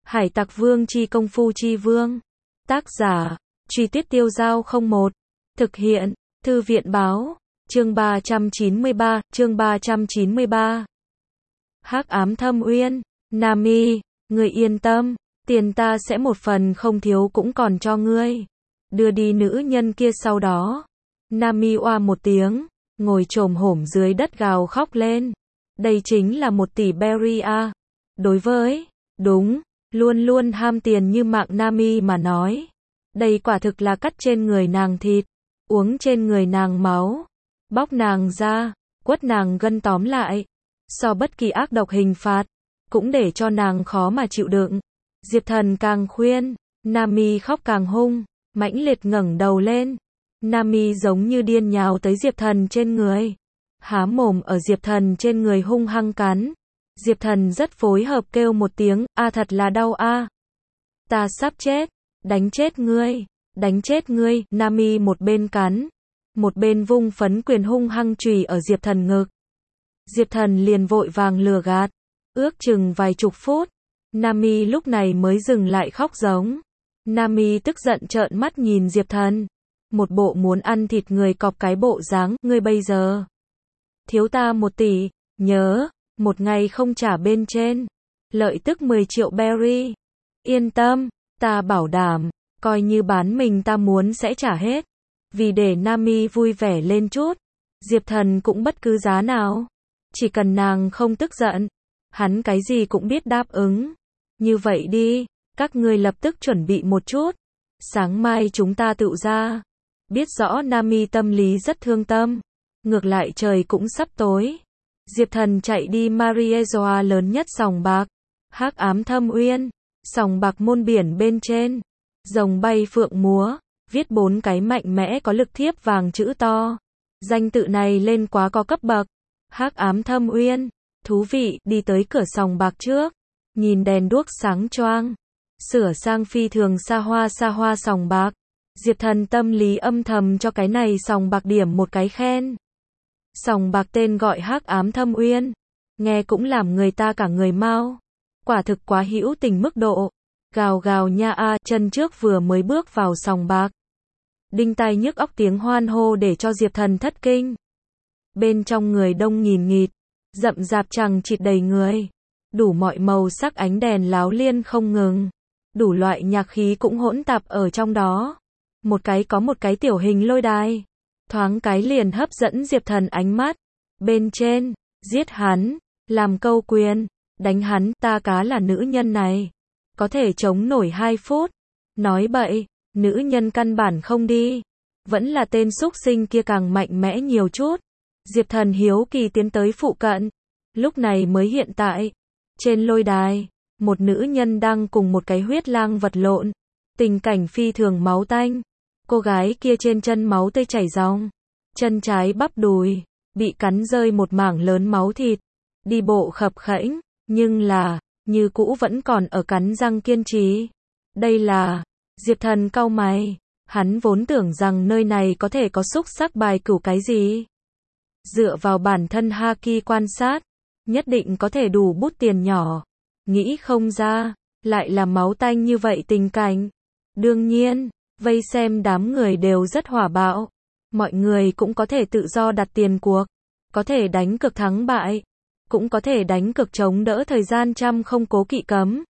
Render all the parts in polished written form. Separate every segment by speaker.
Speaker 1: Hải Tặc Vương chi công phu chi vương. Tác giả, Truy Tuyết Tiêu Dao 01. Thực hiện, Thư viện báo, chương 393. Hắc ám thâm uyên, Nami, ngươi yên tâm, tiền ta sẽ một phần không thiếu cũng còn cho ngươi. Đưa đi nữ nhân kia sau đó. Nami oa một tiếng, ngồi chồm hổm dưới đất gào khóc lên. Đây chính là 1 tỷ berry a. Đối với, đúng, luôn luôn ham tiền như mạng Nami mà nói. Đây quả thực là cắt trên người nàng thịt, uống trên người nàng máu, bóc nàng ra, quất nàng gân, tóm lại. So bất kỳ ác độc hình phạt, cũng để cho nàng khó mà chịu đựng. Diệp Thần càng khuyên, Nami khóc càng hung, mãnh liệt ngẩng đầu lên. Nami giống như điên nhào tới Diệp Thần trên người, há mồm ở Diệp Thần trên người hung hăng cắn. Diệp Thần rất phối hợp kêu một tiếng, a thật là đau a. Ta sắp chết, đánh chết ngươi, đánh chết ngươi. Nami một bên cắn, một bên vung phấn quyền hung hăng chùy ở Diệp Thần ngực. Diệp Thần liền vội vàng lừa gạt, ước chừng vài chục phút, Nami lúc này mới dừng lại khóc giống. Nami tức giận trợn mắt nhìn Diệp Thần, một bộ muốn ăn thịt người cọp cái bộ dáng, ngươi bây giờ thiếu ta 1 tỷ, nhớ, một ngày không trả bên trên, lợi tức 10 triệu berry. Yên tâm, ta bảo đảm, coi như bán mình ta muốn sẽ trả hết. Vì để Nami vui vẻ lên chút, Diệp Thần cũng bất cứ giá nào. Chỉ cần nàng không tức giận, hắn cái gì cũng biết đáp ứng. Như vậy đi, các ngươi lập tức chuẩn bị một chút. Sáng mai chúng ta tựu ra. Biết rõ Nami tâm lý rất thương tâm. Ngược lại trời cũng sắp tối. Diệp Thần chạy đi Mariezoa lớn nhất sòng bạc. Hắc ám thâm uyên. Sòng bạc môn biển bên trên. Rồng bay phượng múa. Viết 4 cái mạnh mẽ có lực thiếp vàng chữ to. Danh tự này lên quá có cấp bậc. Hắc ám thâm uyên. Thú vị, đi tới cửa sòng bạc trước. Nhìn đèn đuốc sáng choang. Sửa sang phi thường xa hoa sòng bạc. Diệp Thần tâm lý âm thầm cho cái này sòng bạc điểm một cái khen. Sòng bạc tên gọi Hắc ám thâm uyên. Nghe cũng làm người ta cả người mau. Quả thực quá hữu tình mức độ. Gào gào nha a, chân trước vừa mới bước vào sòng bạc. Đinh tai nhức óc tiếng hoan hô để cho Diệp Thần thất kinh. Bên trong người đông nghìn nghịt, rậm rạp chằng chịt đầy người. Đủ mọi màu sắc ánh đèn láo liên không ngừng. Đủ loại nhạc khí cũng hỗn tạp ở trong đó. Một cái có một cái tiểu hình lôi đài. Thoáng cái liền hấp dẫn Diệp Thần ánh mắt. Bên trên, giết hắn, làm câu quyền, đánh hắn, ta cá là nữ nhân này. Có thể chống nổi 2 phút. Nói bậy, nữ nhân căn bản không đi. Vẫn là tên súc sinh kia càng mạnh mẽ nhiều chút. Diệp Thần hiếu kỳ tiến tới phụ cận. Lúc này mới hiện tại. Trên lôi đài, một nữ nhân đang cùng một cái huyết lang vật lộn. Tình cảnh phi thường máu tanh. Cô gái kia trên chân máu tươi chảy ròng. Chân trái bắp đùi, bị cắn rơi một mảng lớn máu thịt. Đi bộ khập khẽnh, nhưng là, như cũ vẫn còn ở cắn răng kiên trì. Đây là, Diệp Thần cau mày. Hắn vốn tưởng rằng nơi này có thể có xúc sắc bài cửu cái gì. Dựa vào bản thân Haki quan sát, nhất định có thể đủ bút tiền nhỏ. Nghĩ không ra, lại là máu tanh như vậy tình cảnh. Đương nhiên, vây xem đám người đều rất hỏa bạo. Mọi người cũng có thể tự do đặt tiền cuộc. Có thể đánh cược thắng bại. Cũng có thể đánh cược chống đỡ thời gian trăm không cố kỵ cấm.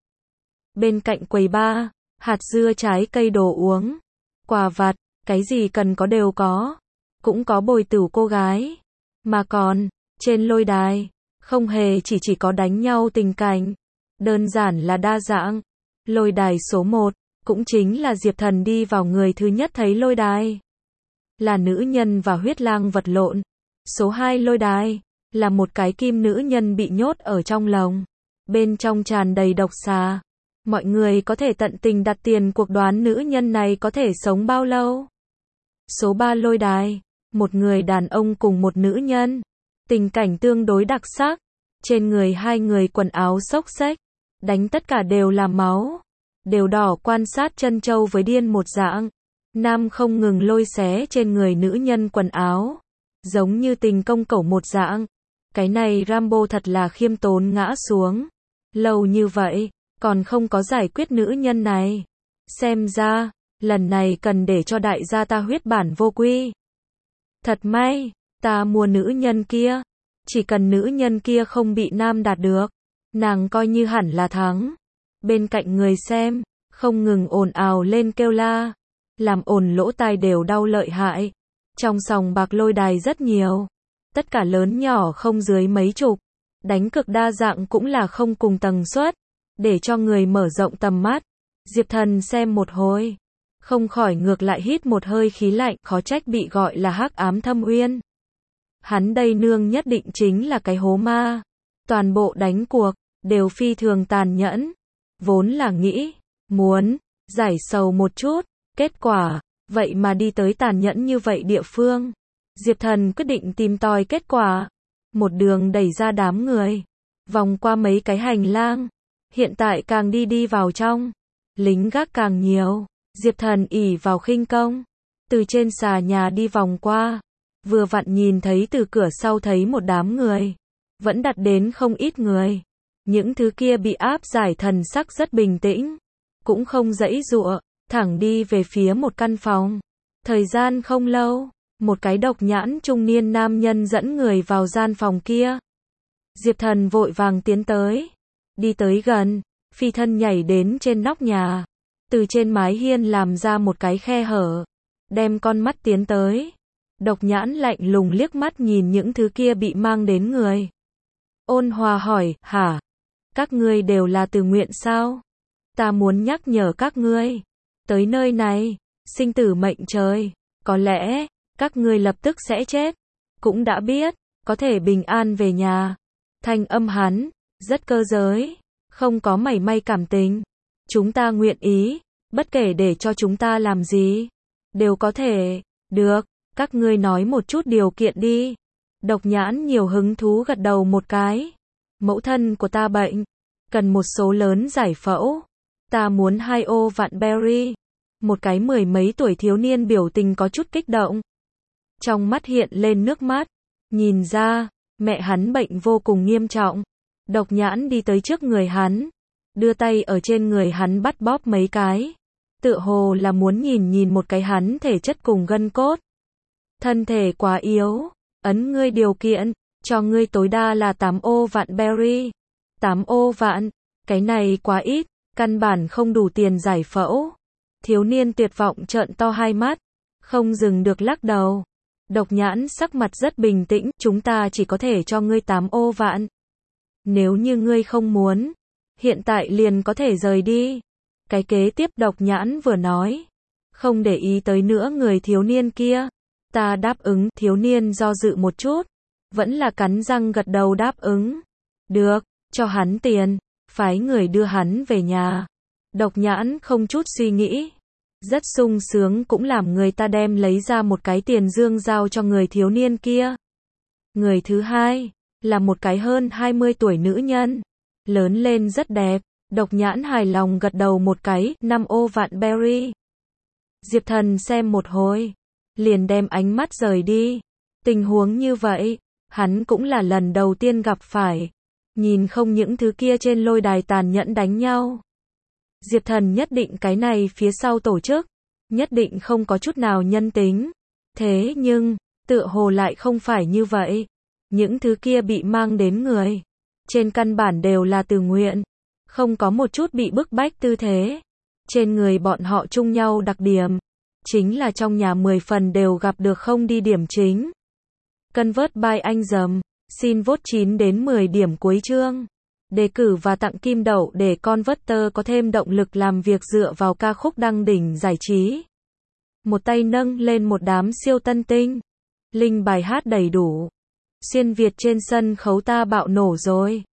Speaker 1: Bên cạnh quầy bar, hạt dưa trái cây đồ uống, quà vặt, cái gì cần có đều có. Cũng có bồi tửu cô gái. Mà còn, trên lôi đài, không hề chỉ có đánh nhau tình cảnh. Đơn giản là đa dạng. Lôi đài số 1, cũng chính là Diệp Thần đi vào người thứ nhất thấy lôi đài. Là nữ nhân và huyết lang vật lộn. Số 2 lôi đài, là một cái kim nữ nhân bị nhốt ở trong lồng. Bên trong tràn đầy độc xà. Mọi người có thể tận tình đặt tiền cuộc đoán nữ nhân này có thể sống bao lâu. Số 3 lôi đài, một người đàn ông cùng một nữ nhân. Tình cảnh tương đối đặc sắc. Trên người hai người quần áo xốc xếch. Đánh tất cả đều là máu. Đều đỏ quan sát chân châu với điên một dạng. Nam không ngừng lôi xé trên người nữ nhân quần áo. Giống như tình công cẩu một dạng. Cái này Rambo thật là khiêm tốn ngã xuống. Lâu như vậy, còn không có giải quyết nữ nhân này. Xem ra, lần này cần để cho đại gia ta huyết bản vô quy. Thật may, ta mua nữ nhân kia. Chỉ cần nữ nhân kia không bị nam đạt được, nàng coi như hẳn là thắng. Bên cạnh người xem, không ngừng ồn ào lên kêu la, làm ồn lỗ tai đều đau lợi hại. Trong sòng bạc lôi đài rất nhiều, tất cả lớn nhỏ không dưới mấy chục, đánh cược đa dạng cũng là không cùng tần suất, để cho người mở rộng tầm mắt. Diệp Thần xem một hồi, không khỏi ngược lại hít một hơi khí lạnh, khó trách bị gọi là hắc ám thâm uyên. Hắn đây nương nhất định chính là cái hố ma. Toàn bộ đánh cuộc đều phi thường tàn nhẫn, vốn là nghĩ muốn giải sầu một chút, kết quả vậy mà đi tới tàn nhẫn như vậy địa phương. Diệp Thần quyết định tìm tòi kết quả, một đường đẩy ra đám người, vòng qua mấy cái hành lang, hiện tại càng đi vào trong, lính gác càng nhiều. Diệp Thần ỷ vào khinh công, từ trên xà nhà đi vòng qua, vừa vặn nhìn thấy từ cửa sau thấy một đám người, vẫn đặt đến không ít người. Những thứ kia bị áp giải thần sắc rất bình tĩnh, cũng không giãy giụa, thẳng đi về phía một căn phòng. Thời gian không lâu, một cái độc nhãn trung niên nam nhân dẫn người vào gian phòng kia. Diệp Thần vội vàng tiến tới, đi tới gần, phi thân nhảy đến trên nóc nhà, từ trên mái hiên làm ra một cái khe hở, đem con mắt tiến tới. Độc nhãn lạnh lùng liếc mắt nhìn những thứ kia bị mang đến người. Ôn hòa hỏi, hả? Các ngươi đều là tự nguyện sao? Ta muốn nhắc nhở các ngươi, tới nơi này, sinh tử mệnh trời, có lẽ, các ngươi lập tức sẽ chết. Cũng đã biết, có thể bình an về nhà. Thanh âm hắn, rất cơ giới, không có mảy may cảm tình. Chúng ta nguyện ý, bất kể để cho chúng ta làm gì, đều có thể. Được, các ngươi nói một chút điều kiện đi. Độc nhãn nhiều hứng thú gật đầu một cái. Mẫu thân của ta bệnh, cần một số lớn giải phẫu. Ta muốn 2 ô vạn berry. Một cái 10 mấy tuổi thiếu niên biểu tình có chút kích động. Trong mắt hiện lên nước mắt. Nhìn ra, mẹ hắn bệnh vô cùng nghiêm trọng. Độc nhãn đi tới trước người hắn, đưa tay ở trên người hắn bắt bóp mấy cái. Tựa hồ là muốn nhìn một cái hắn thể chất cùng gân cốt. Thân thể quá yếu, ấn ngươi điều kiện, cho ngươi tối đa là 8 ô vạn berry. 8 ô vạn, cái này quá ít, căn bản không đủ tiền giải phẫu. Thiếu niên tuyệt vọng trợn to hai mắt, không dừng được lắc đầu. Độc nhãn sắc mặt rất bình tĩnh, chúng ta chỉ có thể cho ngươi 8 ô vạn. Nếu như ngươi không muốn, hiện tại liền có thể rời đi. Cái kế tiếp độc nhãn vừa nói, không để ý tới nữa người thiếu niên kia. Ta đáp ứng. Thiếu niên do dự một chút, vẫn là cắn răng gật đầu đáp ứng. Được, cho hắn tiền, phái người đưa hắn về nhà. Độc nhãn không chút suy nghĩ, rất sung sướng cũng làm người ta đem lấy ra một cái tiền dương giao cho người thiếu niên kia. Người thứ hai, là một cái hơn 20 tuổi nữ nhân, lớn lên rất đẹp. Độc nhãn hài lòng gật đầu một cái, 5 ô vạn berry. Diệp Thần xem một hồi, liền đem ánh mắt rời đi. Tình huống như vậy, hắn cũng là lần đầu tiên gặp phải. Nhìn không những thứ kia trên lôi đài tàn nhẫn đánh nhau. Diệp Thần nhất định cái này phía sau tổ chức, nhất định không có chút nào nhân tính. Thế nhưng, tựa hồ lại không phải như vậy. Những thứ kia bị mang đến người, trên căn bản đều là tự nguyện, không có một chút bị bức bách tư thế. Trên người bọn họ chung nhau đặc điểm, chính là trong nhà 10 phần đều gặp được không đi điểm chính. Convert by anh dầm, xin vote 9 đến 10 điểm cuối chương. Đề cử và tặng kim đậu để Converter có thêm động lực làm việc dựa vào ca khúc đăng đỉnh giải trí. Một tay nâng lên một đám siêu tân tinh. Linh bài hát đầy đủ. Xuyên Việt trên sân khấu ta bạo nổ rồi.